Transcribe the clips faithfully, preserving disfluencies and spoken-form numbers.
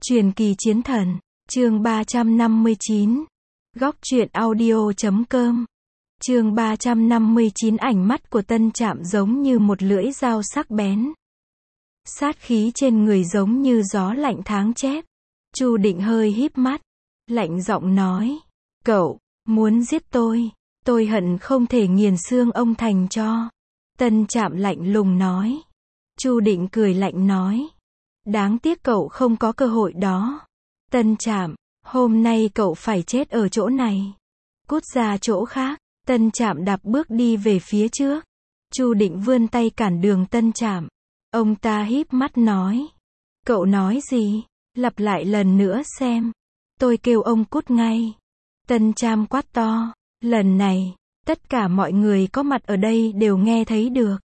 Truyền kỳ chiến thần, chương ba trăm năm mươi chín. Góc truyện audio chấm com. Chương ba trăm năm mươi chín. Ánh mắt của Tân Trạm giống như một lưỡi dao sắc bén. Sát khí trên người giống như gió lạnh tháng chép. Chu Định hơi híp mắt, lạnh giọng nói: "Cậu muốn giết tôi, tôi hận không thể nghiền xương ông thành cho." Tân Trạm lạnh lùng nói. Chu Định cười lạnh nói: "Đáng tiếc cậu không có cơ hội đó. Tân Trạm, hôm nay cậu phải chết ở chỗ này. Cút ra chỗ khác." Tân Trạm đạp bước đi về phía trước. Chu Định vươn tay cản đường Tân Trạm. Ông ta híp mắt nói: "Cậu nói gì? Lặp lại lần nữa xem. Tôi kêu ông cút ngay." Tân Trạm quát to. Lần này, tất cả mọi người có mặt ở đây đều nghe thấy được.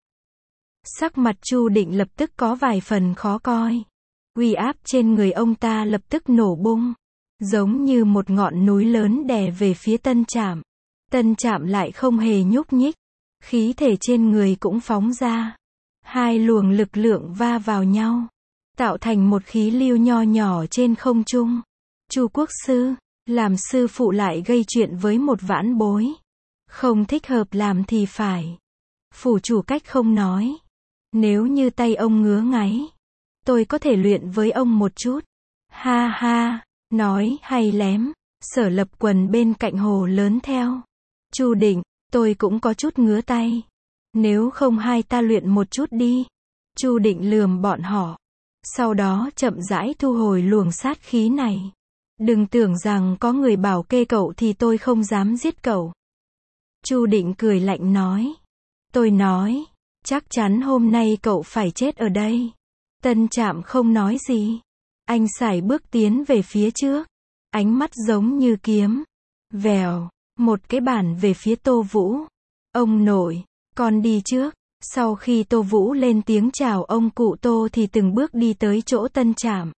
Sắc mặt Chu Định lập tức có vài phần khó coi. Uy áp trên người ông ta lập tức nổ bung, giống như một ngọn núi lớn đè về phía Tân Trạm. Tân Trạm lại không hề nhúc nhích, khí thể trên người cũng phóng ra. Hai luồng lực lượng va vào nhau, tạo thành một khí lưu nho nhỏ trên không trung. Chu Quốc sư, làm sư phụ lại gây chuyện với một vãn bối. Không thích hợp làm thì phải. Phủ chủ cách không nói. Nếu như tay ông ngứa ngáy, tôi có thể luyện với ông một chút. Ha ha, nói hay lém. Sở Lập Quần bên cạnh hồ lớn theo. Chu Định, tôi cũng có chút ngứa tay. Nếu không hai ta luyện một chút đi. Chu Định lườm bọn họ. Sau đó chậm rãi thu hồi luồng sát khí này. Đừng tưởng rằng có người bảo kê cậu thì tôi không dám giết cậu. Chu Định cười lạnh nói. Tôi nói, chắc chắn hôm nay cậu phải chết ở đây. Tân Trạm không nói gì. Anh sải bước tiến về phía trước. Ánh mắt giống như kiếm. Vèo, một cái bản về phía Tô Vũ. Ông nội, con đi trước. Sau khi Tô Vũ lên tiếng chào ông cụ Tô thì từng bước đi tới chỗ Tân Trạm.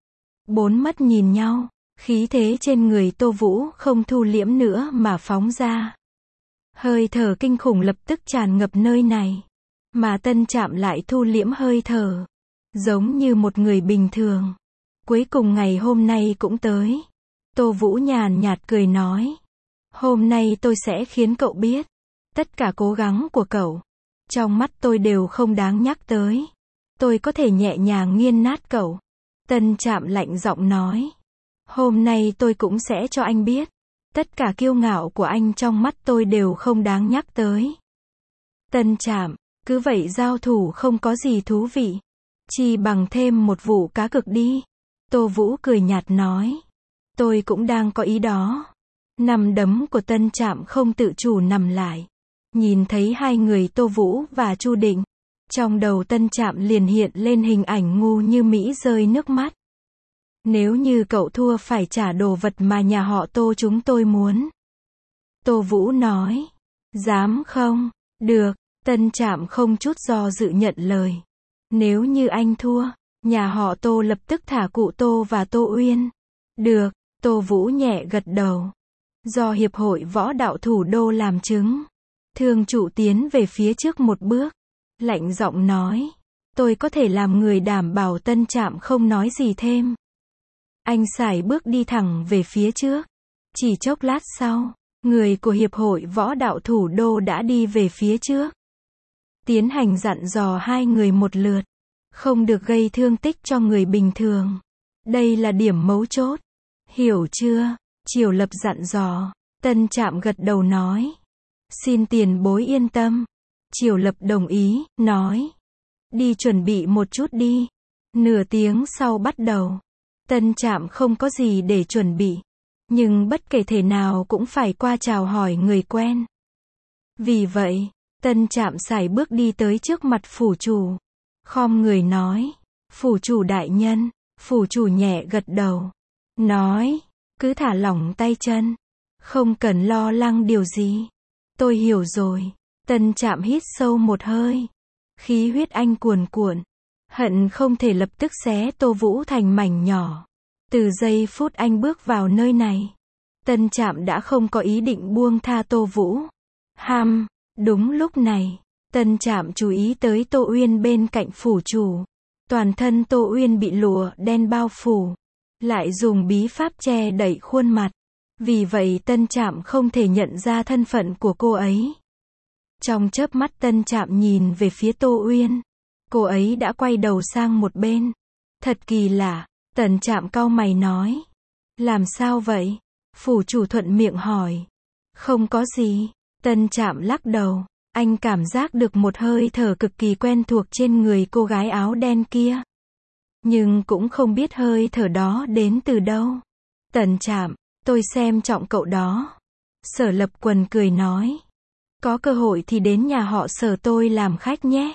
Bốn mắt nhìn nhau, khí thế trên người Tô Vũ không thu liễm nữa mà phóng ra. Hơi thở kinh khủng lập tức tràn ngập nơi này. Mà Tân Trạm lại thu liễm hơi thở, giống như một người bình thường. Cuối cùng ngày hôm nay cũng tới. Tô Vũ nhàn nhạt cười nói. Hôm nay tôi sẽ khiến cậu biết. Tất cả cố gắng của cậu, trong mắt tôi đều không đáng nhắc tới. Tôi có thể nhẹ nhàng nghiền nát cậu. Tân Trạm lạnh giọng nói. Hôm nay tôi cũng sẽ cho anh biết. Tất cả kiêu ngạo của anh trong mắt tôi đều không đáng nhắc tới. Tân Trạm, cứ vậy giao thủ không có gì thú vị. Chỉ bằng thêm một vụ cá cược đi. Tô Vũ cười nhạt nói. Tôi cũng đang có ý đó. Nắm đấm của Tân Trạm không tự chủ nằm lại. Nhìn thấy hai người Tô Vũ và Chu Định. Trong đầu Tân Trạm liền hiện lên hình ảnh ngu như Mỹ rơi nước mắt. Nếu như cậu thua phải trả đồ vật mà nhà họ Tô chúng tôi muốn. Tô Vũ nói. Dám không? Được. Tân Trạm không chút do dự nhận lời. Nếu như anh thua, nhà họ Tô lập tức thả cụ Tô và Tô Uyên. Được. Tô Vũ nhẹ gật đầu. Do Hiệp hội Võ đạo Thủ đô làm chứng. Thương trụ tiến về phía trước một bước. Lạnh giọng nói. Tôi có thể làm người đảm bảo Tân Trạm không nói gì thêm. Anh sải bước đi thẳng về phía trước. Chỉ chốc lát sau, người của Hiệp hội Võ đạo Thủ đô đã đi về phía trước. Tiến hành dặn dò hai người một lượt. Không được gây thương tích cho người bình thường. Đây là điểm mấu chốt. Hiểu chưa? Triều Lập dặn dò. Tân Trạm gật đầu nói. Xin tiền bối yên tâm. Triều Lập đồng ý, nói. Đi chuẩn bị một chút đi. Nửa tiếng sau bắt đầu. Tân Trạm không có gì để chuẩn bị. Nhưng bất kể thể nào cũng phải qua chào hỏi người quen. Vì vậy, Tân Trạm sải bước đi tới trước mặt phủ chủ. Khom người nói. Phủ chủ đại nhân. Phủ chủ nhẹ gật đầu. Nói. Cứ thả lỏng tay chân. Không cần lo lắng điều gì. Tôi hiểu rồi. Tân Trạm hít sâu một hơi. Khí huyết anh cuồn cuộn. Hận không thể lập tức xé Tô Vũ thành mảnh nhỏ. Từ giây phút anh bước vào nơi này, Tân Trạm đã không có ý định buông tha Tô Vũ. Ham, đúng lúc này, Tân Trạm chú ý tới Tô Uyên bên cạnh phủ chủ. Toàn thân Tô Uyên bị lụa đen bao phủ. lại dùng bí pháp che đậy khuôn mặt. Vì vậy Tân Trạm không thể nhận ra thân phận của cô ấy. Trong chớp mắt Tân Trạm nhìn về phía Tô Uyên. Cô ấy đã quay đầu sang một bên. Thật kỳ lạ, Tân Trạm cau mày nói. Làm sao vậy? Phủ chủ thuận miệng hỏi. Không có gì. Tân Trạm lắc đầu. Anh cảm giác được một hơi thở cực kỳ quen thuộc trên người cô gái áo đen kia. Nhưng cũng không biết hơi thở đó đến từ đâu. Tân Trạm, tôi xem trọng cậu đó. Sở Lập Quần cười nói. Có cơ hội thì đến nhà họ Sở tôi làm khách nhé.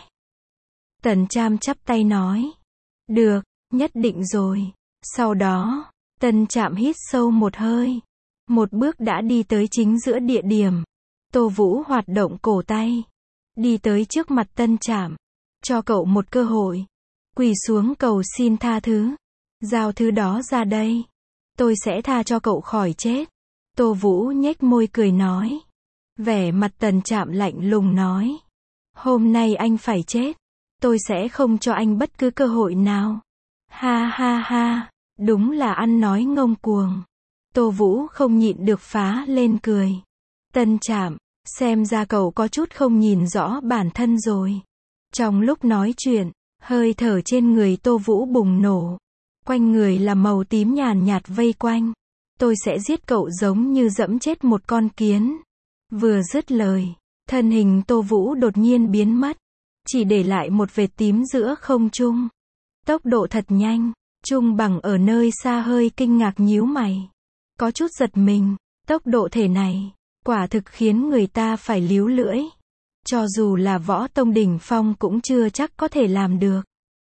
Tân Trạm chắp tay nói. Được, nhất định rồi. Sau đó, Tân Trạm hít sâu một hơi. Một bước đã đi tới chính giữa địa điểm. Tô Vũ hoạt động cổ tay. Đi tới trước mặt Tân Trạm. Cho cậu một cơ hội. Quỳ xuống cầu xin tha thứ. Giao thứ đó ra đây. Tôi sẽ tha cho cậu khỏi chết. Tô Vũ nhếch môi cười nói. Vẻ mặt Tân Trạm lạnh lùng nói. Hôm nay anh phải chết. Tôi sẽ không cho anh bất cứ cơ hội nào. Ha ha ha. Đúng là ăn nói ngông cuồng. Tô Vũ không nhịn được phá lên cười. Tân Trạm, xem ra cậu có chút không nhìn rõ bản thân rồi. Trong lúc nói chuyện, hơi thở trên người Tô Vũ bùng nổ. Quanh người là màu tím nhàn nhạt vây quanh. Tôi sẽ giết cậu giống như dẫm chết một con kiến. Vừa dứt lời, thân hình Tô Vũ đột nhiên biến mất. Chỉ để lại một vệt tím giữa không trung. Tốc độ thật nhanh. Trung Bằng ở nơi xa hơi kinh ngạc nhíu mày. Có chút giật mình. Tốc độ thể này, quả thực khiến người ta phải líu lưỡi. Cho dù là võ tông đỉnh phong cũng chưa chắc có thể làm được.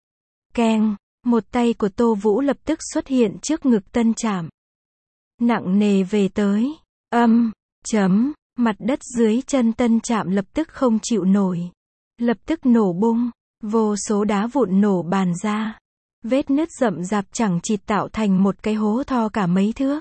Keng, một tay của Tô Vũ lập tức xuất hiện trước ngực Tân Trạm. Nặng nề về tới. Âm, chấm, mặt đất dưới chân Tân Trạm lập tức không chịu nổi. Lập tức nổ bung, vô số đá vụn nổ bàn ra. Vết nứt rậm rạp chẳng chịt tạo thành một cái hố to cả mấy thước.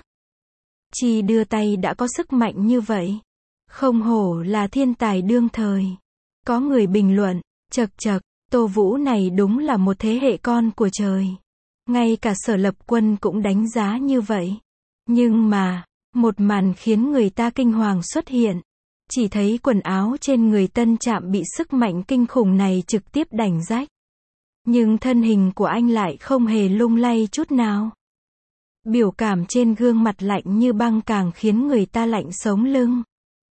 Chỉ đưa tay đã có sức mạnh như vậy. Không hổ là thiên tài đương thời. Có người bình luận, chật chật, Tô Vũ này đúng là một thế hệ con của trời. Ngay cả Sở Lập Quân cũng đánh giá như vậy. Nhưng mà, một màn khiến người ta kinh hoàng xuất hiện. Chỉ thấy quần áo trên người Tân Trạm bị sức mạnh kinh khủng này trực tiếp đành rách. Nhưng thân hình của anh lại không hề lung lay chút nào. Biểu cảm trên gương mặt lạnh như băng càng khiến người ta lạnh sống lưng.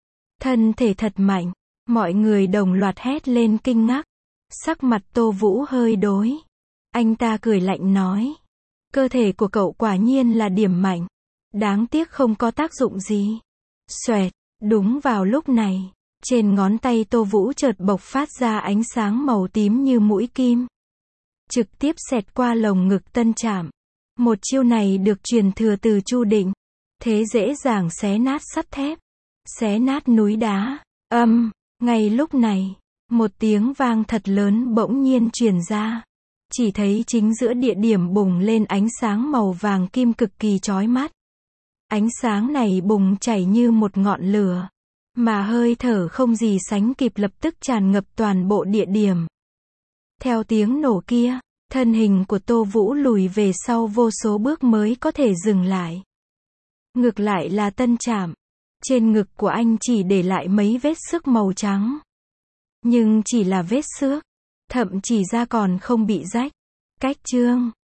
Thân thể thật mạnh. Mọi người đồng loạt hét lên kinh ngạc. Sắc mặt Tô Vũ hơi đối. Anh ta cười lạnh nói. Cơ thể của cậu quả nhiên là điểm mạnh. Đáng tiếc không có tác dụng gì. Xoẹt. Đúng vào lúc này, trên ngón tay Tô Vũ chợt bộc phát ra ánh sáng màu tím như mũi kim. Trực tiếp xẹt qua lồng ngực Tân Trạm. Một chiêu này được truyền thừa từ Chu Định. Thế dễ dàng xé nát sắt thép. Xé nát núi đá. Âm, ngay lúc này, một tiếng vang thật lớn bỗng nhiên truyền ra. Chỉ thấy chính giữa địa điểm bùng lên ánh sáng màu vàng kim cực kỳ chói mắt. Ánh sáng này bùng chảy như một ngọn lửa. Mà hơi thở không gì sánh kịp lập tức tràn ngập toàn bộ địa điểm. Theo tiếng nổ kia, thân hình của Tô Vũ lùi về sau vô số bước mới có thể dừng lại. Ngược lại là Tân Trạm. Trên ngực của anh chỉ để lại mấy vết xước màu trắng. Nhưng chỉ là vết xước. Thậm chỉ da còn không bị rách. Cách chương